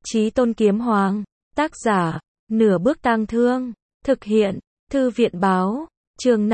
Chí Tôn Kiếm Hoàng. Tác giả, Nửa Bước Tang Thương. Thực hiện, Thư viện Báo. Chương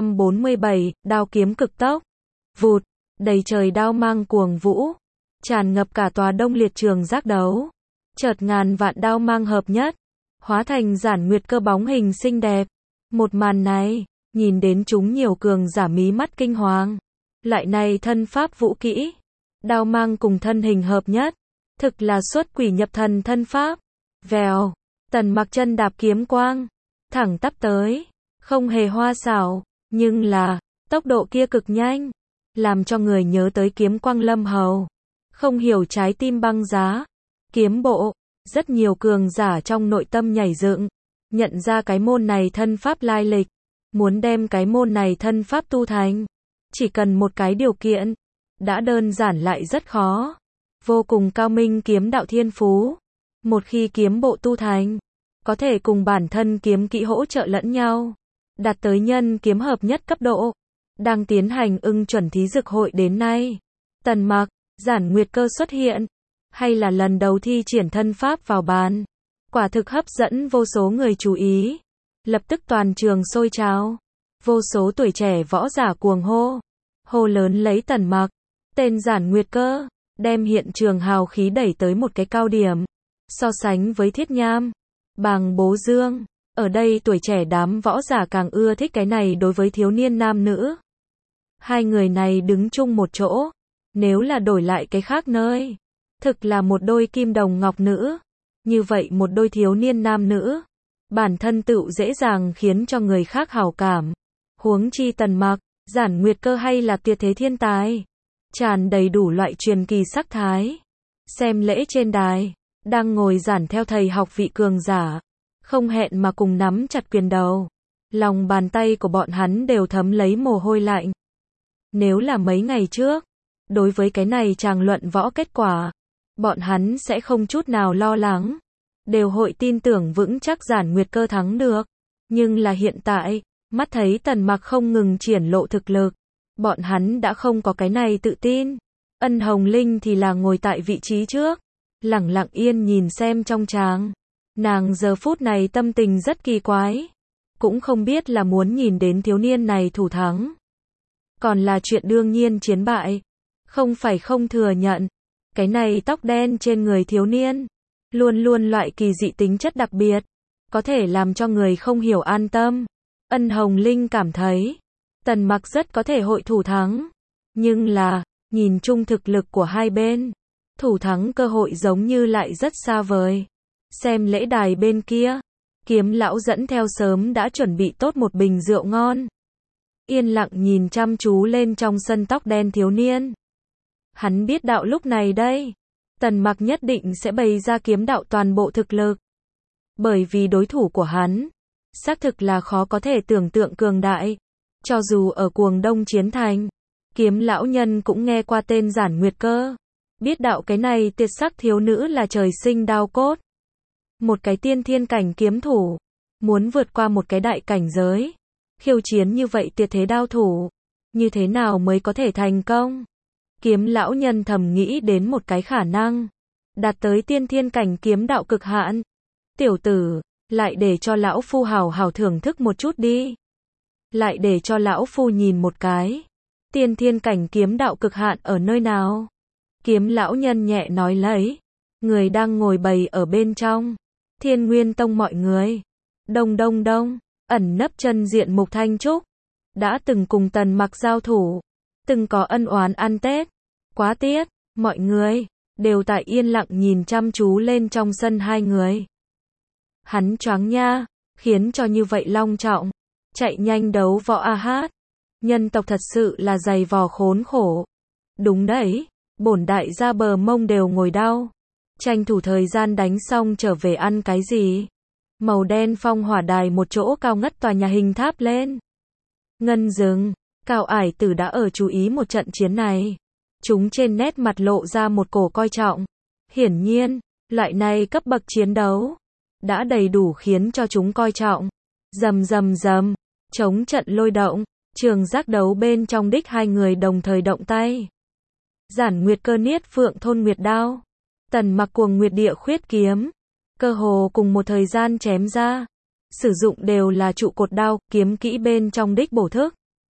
547, đao kiếm cực tốc. Vụt, đầy trời đao mang cuồng vũ, tràn ngập cả tòa Đông Liệt trường giác đấu. Chợt ngàn vạn đao mang hợp nhất, hóa thành Giản Nguyệt Cơ bóng hình xinh đẹp. Một màn này, nhìn đến chúng nhiều cường giả mí mắt kinh hoàng. Loại này thân pháp vũ kỹ, đao mang cùng thân hình hợp nhất, thực là xuất quỷ nhập thần thân pháp. Vèo, Tần Mặc chân đạp kiếm quang, thẳng tắp tới, không hề hoa xảo, nhưng là, tốc độ kia cực nhanh, làm cho người nhớ tới kiếm quang lâm hầu. Không hiểu trái tim băng giá, kiếm bộ, rất nhiều cường giả trong nội tâm nhảy dựng, nhận ra cái môn này thân pháp lai lịch, muốn đem cái môn này thân pháp tu thành, chỉ cần một cái điều kiện, đã đơn giản lại rất khó. Vô cùng cao minh kiếm đạo thiên phú, một khi kiếm bộ tu thành, có thể cùng bản thân kiếm kỹ hỗ trợ lẫn nhau, đạt tới nhân kiếm hợp nhất cấp độ. Đang tiến hành ưng chuẩn thí dực hội đến nay, Tần Mặc, Giản Nguyệt Cơ xuất hiện, hay là lần đầu thi triển thân pháp vào bàn, quả thực hấp dẫn vô số người chú ý. Lập tức toàn trường sôi trào, vô số tuổi trẻ võ giả cuồng hô lớn lấy Tần Mặc, tên Giản Nguyệt Cơ, đem hiện trường hào khí đẩy tới một cái cao điểm. So sánh với Thiết Nham, Bàng Bố Dương, ở đây tuổi trẻ đám võ giả càng ưa thích cái này đối với thiếu niên nam nữ. Hai người này đứng chung một chỗ, nếu là đổi lại cái khác nơi, thực là một đôi kim đồng ngọc nữ. Như vậy một đôi thiếu niên nam nữ, bản thân tựu dễ dàng khiến cho người khác hảo cảm. Huống chi Tần Mặc, Giản Nguyệt Cơ hay là tuyệt thế thiên tài, tràn đầy đủ loại truyền kỳ sắc thái. Xem lễ trên đài, đang ngồi giản theo thầy học vị cường giả, không hẹn mà cùng nắm chặt quyền đầu. Lòng bàn tay của bọn hắn đều thấm lấy mồ hôi lạnh. Nếu là mấy ngày trước, đối với cái này tràng luận võ kết quả, bọn hắn sẽ không chút nào lo lắng, đều hội tin tưởng vững chắc Giản Nguyệt Cơ thắng được. Nhưng là hiện tại, mắt thấy Tần Mặc không ngừng triển lộ thực lực, bọn hắn đã không có cái này tự tin. Ân Hồng Linh thì là ngồi tại vị trí trước, lặng lặng yên nhìn xem trong tràng. Nàng giờ phút này tâm tình rất kỳ quái, cũng không biết là muốn nhìn đến thiếu niên này thủ thắng, còn là chuyện đương nhiên chiến bại. Không phải không thừa nhận, cái này tóc đen trên người thiếu niên, luôn luôn loại kỳ dị tính chất đặc biệt, có thể làm cho người không hiểu an tâm. Ân Hồng Linh cảm thấy, Tần Mặc rất có thể hội thủ thắng, nhưng là, nhìn chung thực lực của hai bên, thủ thắng cơ hội giống như lại rất xa vời. Xem lễ đài bên kia, Kiếm lão dẫn theo sớm đã chuẩn bị tốt một bình rượu ngon, yên lặng nhìn chăm chú lên trong sân tóc đen thiếu niên. Hắn biết đạo lúc này đây, Tần Mặc nhất định sẽ bày ra kiếm đạo toàn bộ thực lực. Bởi vì đối thủ của hắn, xác thực là khó có thể tưởng tượng cường đại. Cho dù ở Cuồng Đông Chiến Thành, Kiếm lão nhân cũng nghe qua tên Giản Nguyệt Cơ, biết đạo cái này tuyệt sắc thiếu nữ là trời sinh đao cốt. Một cái tiên thiên cảnh kiếm thủ, muốn vượt qua một cái đại cảnh giới, khiêu chiến như vậy tuyệt thế đao thủ, như thế nào mới có thể thành công? Kiếm lão nhân thầm nghĩ đến một cái khả năng, đạt tới tiên thiên cảnh kiếm đạo cực hạn. Tiểu tử, lại để cho lão phu hào hào thưởng thức một chút đi. Lại để cho lão phu nhìn một cái, tiên thiên cảnh kiếm đạo cực hạn ở nơi nào? Kiếm lão nhân nhẹ nói lấy, người đang ngồi bầy ở bên trong, Thiên Nguyên Tông mọi người. Đông đông đông, ẩn nấp chân diện Mục Thanh Trúc, đã từng cùng Tần Mặc giao thủ, từng có ân oán ăn Tết. Quá tiếc, mọi người đều tại yên lặng nhìn chăm chú lên trong sân hai người. Hắn choáng nha, khiến cho như vậy long trọng, chạy nhanh đấu võ a hát. Nhân tộc thật sự là dày vò khốn khổ. Đúng đấy, bổn đại gia bờ mông đều ngồi đau, tranh thủ thời gian đánh xong trở về ăn cái gì. Màu đen phong hỏa đài một chỗ cao ngất tòa nhà hình tháp lên. Ngân Dừng, Cao Ải Tử đã ở chú ý một trận chiến này. Chúng trên nét mặt lộ ra một cổ coi trọng. Hiển nhiên, loại này cấp bậc chiến đấu đã đầy đủ khiến cho chúng coi trọng. Rầm rầm rầm, chống trận lôi động, trường giác đấu bên trong đích hai người đồng thời động tay. Giản Nguyệt Cơ niết Phượng Thôn Nguyệt đao, Tần Mặc Cuồng Nguyệt Địa Khuyết kiếm, cơ hồ cùng một thời gian chém ra, sử dụng đều là trụ cột đao, kiếm kỹ bên trong đích bổ thức.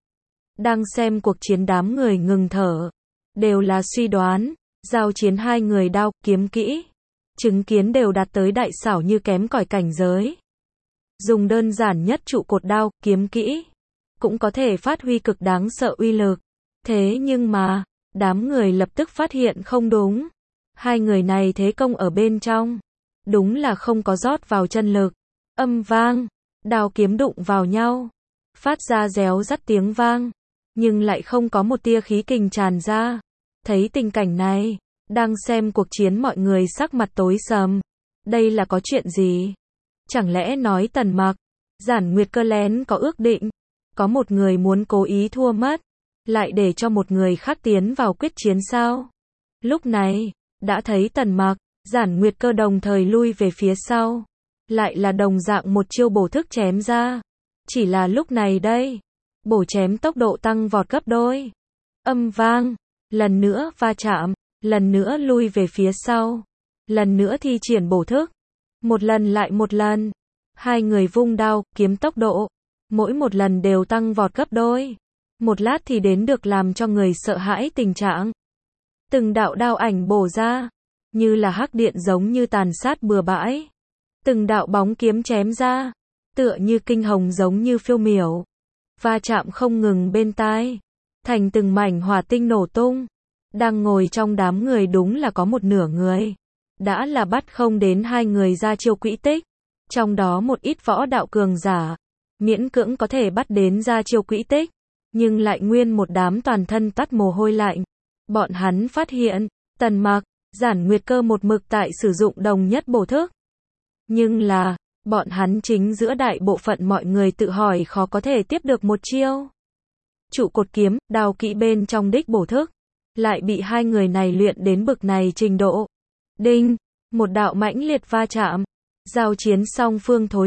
Đang xem cuộc chiến đám người ngừng thở, đều là suy đoán, giao chiến hai người đao, kiếm kỹ, chứng kiến đều đạt tới đại xảo như kém cỏi cảnh giới. Dùng đơn giản nhất trụ cột đao, kiếm kỹ, cũng có thể phát huy cực đáng sợ uy lực. Thế nhưng mà, đám người lập tức phát hiện không đúng. Hai người này thế công ở bên trong, đúng là không có rót vào chân lực. Âm vang, đao kiếm đụng vào nhau, phát ra réo rắt tiếng vang, nhưng lại không có một tia khí kình tràn ra. Thấy tình cảnh này, đang xem cuộc chiến mọi người sắc mặt tối sầm. Đây là có chuyện gì? Chẳng lẽ nói Tần Mặc, Giản Nguyệt Cơ lén có ước định, có một người muốn cố ý thua mất, lại để cho một người khác tiến vào quyết chiến sao? Lúc này, đã thấy Tần Mặc, Giản Nguyệt Cơ đồng thời lui về phía sau, lại là đồng dạng một chiêu bổ thức chém ra. Chỉ là lúc này đây, bổ chém tốc độ tăng vọt gấp đôi. Âm vang, lần nữa va chạm, lần nữa lui về phía sau, lần nữa thi triển bổ thức. Một lần lại một lần, hai người vung đao, kiếm tốc độ, mỗi một lần đều tăng vọt gấp đôi. Một lát thì đến được làm cho người sợ hãi tình trạng. Từng đạo đao ảnh bổ ra, như là hắc điện giống như tàn sát bừa bãi. Từng đạo bóng kiếm chém ra, tựa như kinh hồng giống như phiêu miểu. Va chạm không ngừng bên tai, thành từng mảnh hỏa tinh nổ tung. Đang ngồi trong đám người đúng là có một nửa người, đã là bắt không đến hai người ra chiêu quỹ tích. Trong đó một ít võ đạo cường giả, miễn cưỡng có thể bắt đến ra chiêu quỹ tích, nhưng lại nguyên một đám toàn thân toát mồ hôi lạnh. Bọn hắn phát hiện, Tần Mặc, Giản Nguyệt Cơ một mực tại sử dụng đồng nhất bổ thức. Nhưng là, bọn hắn chính giữa đại bộ phận mọi người tự hỏi khó có thể tiếp được một chiêu. Trụ cột kiếm, đao kỹ bên trong đích bổ thức, lại bị hai người này luyện đến bực này trình độ. Đinh, một đạo mãnh liệt va chạm, giao chiến song phương thối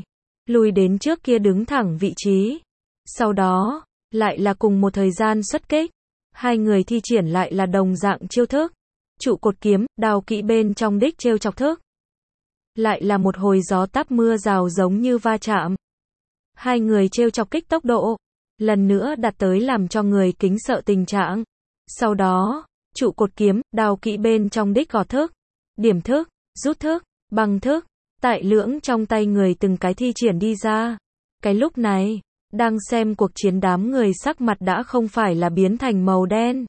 lui đến trước kia đứng thẳng vị trí. Sau đó, lại là cùng một thời gian xuất kích, hai người thi triển lại là đồng dạng chiêu thức. Trụ cột kiếm, đao kỹ bên trong đích trêu chọc thức. Lại là một hồi gió táp mưa rào giống như va chạm. Hai người trêu chọc kích tốc độ, lần nữa đạt tới làm cho người kính sợ tình trạng. Sau đó, trụ cột kiếm, đao kỹ bên trong đích gọt thức, điểm thức, rút thức, băng thức, tại lưỡng trong tay người từng cái thi triển đi ra. Cái lúc này, đang xem cuộc chiến đám người sắc mặt đã không phải là biến thành màu đen,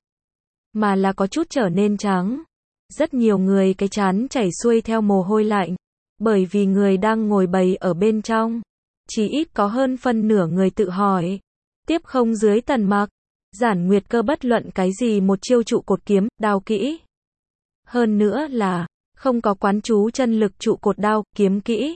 mà là có chút trở nên trắng. Rất nhiều người cái trán chảy xuôi theo mồ hôi lạnh, bởi vì người đang ngồi bầy ở bên trong, chỉ ít có hơn phân nửa người tự hỏi, tiếp không dưới Tần Mặc, Giản Nguyệt Cơ bất luận cái gì một chiêu trụ cột kiếm, đao kỹ. Hơn nữa là, không có quán chú chân lực trụ cột đao, kiếm kỹ.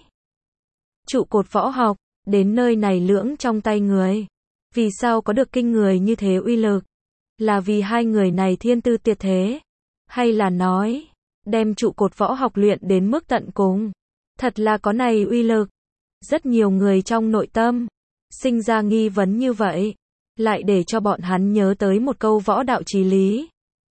Trụ cột võ học, đến nơi này lưỡng trong tay người. Vì sao có được kinh người như thế uy lực? Là vì hai người này thiên tư tuyệt thế? Hay là nói, đem trụ cột võ học luyện đến mức tận cùng? Thật là có này uy lực. Rất nhiều người trong nội tâm, sinh ra nghi vấn như vậy. Lại để cho bọn hắn nhớ tới một câu võ đạo chí lý.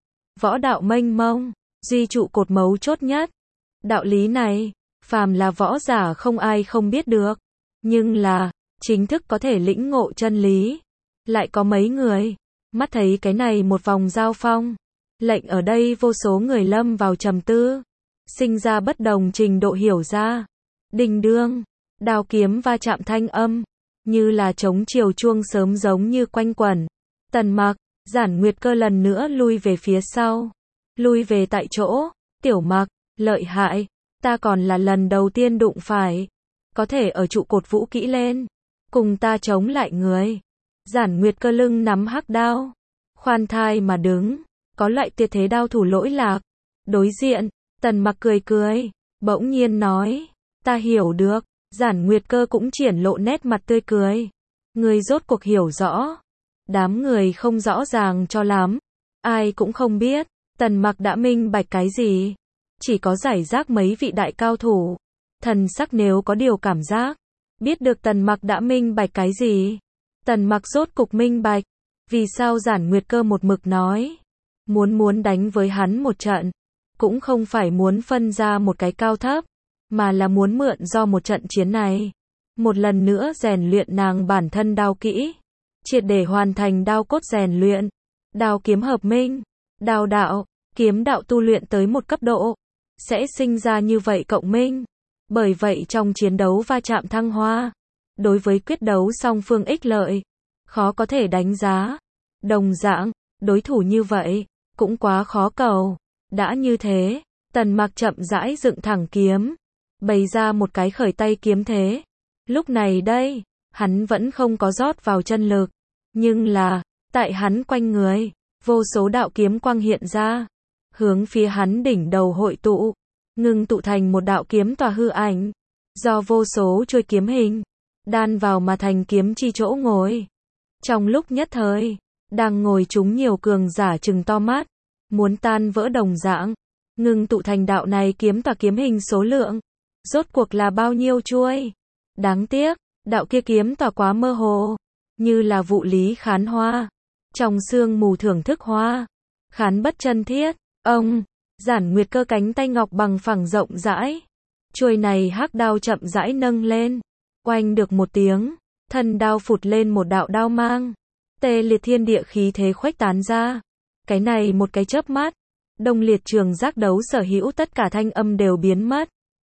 Võ đạo mênh mông, duy trụ cột mấu chốt nhất. Đạo lý này, phàm là võ giả không ai không biết được. Nhưng là, chính thức có thể lĩnh ngộ chân lý. Lại có mấy người, mắt thấy cái này một vòng giao phong. Lệnh ở đây vô số người lâm vào trầm tư. Sinh ra bất đồng trình độ hiểu ra. Đình đương, đao kiếm va chạm thanh âm. Như là trống chiều chuông sớm giống như quanh quẩn. Tần Mặc, Giản Nguyệt Cơ lần nữa lui về phía sau. Lui về tại chỗ. Tiểu Mặc, lợi hại. Ta còn là lần đầu tiên đụng phải. Có thể ở trụ cột vũ kỹ lên. Cùng ta chống lại người. Giản Nguyệt Cơ lưng nắm hắc đao. Khoan thai mà đứng. Có loại tuyệt thế đao thủ lỗi lạc. Đối diện, Tần Mặc cười cười. Bỗng nhiên nói. Ta hiểu được. Giản Nguyệt Cơ cũng triển lộ nét mặt tươi cười. Người rốt cuộc hiểu rõ. Đám người không rõ ràng cho lắm. Ai cũng không biết. Tần Mặc đã minh bạch cái gì. Chỉ có giải rác mấy vị đại cao thủ. Thần sắc nếu có điều cảm giác. Biết được Tần Mặc đã minh bạch cái gì. Tần Mặc rốt cục minh bạch. Vì sao Giản Nguyệt Cơ một mực nói. Muốn đánh với hắn một trận. cũng không phải muốn phân ra một cái cao thấp, mà là muốn mượn do một trận chiến này, một lần nữa rèn luyện nàng bản thân đao kỹ, triệt để hoàn thành đao cốt rèn luyện, đao kiếm hợp minh, đao đạo, kiếm đạo tu luyện tới một cấp độ, sẽ sinh ra như vậy cộng minh. Bởi vậy trong chiến đấu va chạm thăng hoa, đối với quyết đấu song phương ích lợi, khó có thể đánh giá. Đồng dạng, đối thủ như vậy, cũng quá khó cầu. Đã như thế, Tần Mặc chậm rãi dựng thẳng kiếm, bày ra một cái khởi tay kiếm thế. Lúc này đây, hắn vẫn không có rót vào chân lực, nhưng là, tại hắn quanh người, vô số đạo kiếm quang hiện ra, hướng phía hắn đỉnh đầu hội tụ, ngưng tụ thành một đạo kiếm tòa hư ảnh, do vô số chuôi kiếm hình đan vào mà thành kiếm chi chỗ ngồi. Trong lúc nhất thời, đang ngồi chúng nhiều cường giả trừng to mắt, muốn tan vỡ đồng dạng, ngưng tụ thành đạo này kiếm tòa kiếm hình số lượng, rốt cuộc là bao nhiêu chuôi? Đáng tiếc, đạo kia kiếm tòa quá mơ hồ, như là vụ lý khán hoa, trong sương mù thưởng thức hoa, khán bất chân thiết. Ông, Giản Nguyệt Cơ cánh tay ngọc bằng phẳng rộng rãi, chuôi này hắc đao chậm rãi nâng lên, oanh được một tiếng, thân đao phụt lên một đạo đao mang, tê liệt thiên địa khí thế khuếch tán ra. Cái này một cái chớp mắt, Đông Liệt Trường giác đấu sở hữu tất cả thanh âm đều biến mất.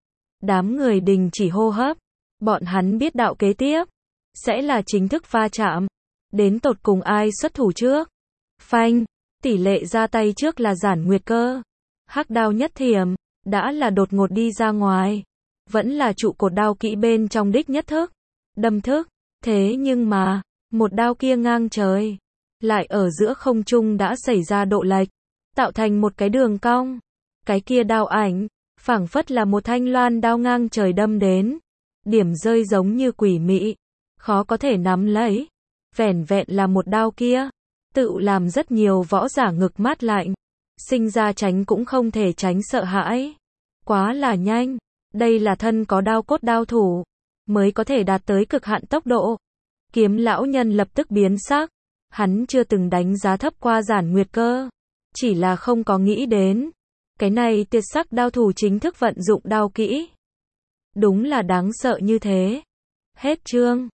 Đám người đình chỉ hô hấp, bọn hắn biết đạo kế tiếp sẽ là chính thức va chạm, đến tột cùng ai xuất thủ trước. Phanh, tỷ lệ ra tay trước là Giản Nguyệt Cơ. Hắc đao nhất thiểm, đã là đột ngột đi ra ngoài, vẫn là trụ cột đao kỹ bên trong đích nhất thức, đâm thức. Thế nhưng mà, một đao kia ngang trời, lại ở giữa không trung đã xảy ra độ lệch, tạo thành một cái đường cong. Cái kia đao ảnh, phảng phất là một thanh loan đao ngang trời đâm đến, điểm rơi giống như quỷ mị, khó có thể nắm lấy. Vẻn vẹn là một đao kia, tự làm rất nhiều võ giả ngực mát lạnh, sinh ra tránh cũng không thể tránh sợ hãi. Quá là nhanh, đây là thân có đao cốt đao thủ, mới có thể đạt tới cực hạn tốc độ. Kiếm lão nhân lập tức biến sắc, hắn chưa từng đánh giá thấp qua Giản Nguyệt Cơ, chỉ là không có nghĩ đến, cái này tuyệt sắc đao thủ chính thức vận dụng đao kỹ. Đúng là đáng sợ như thế. Hết chương.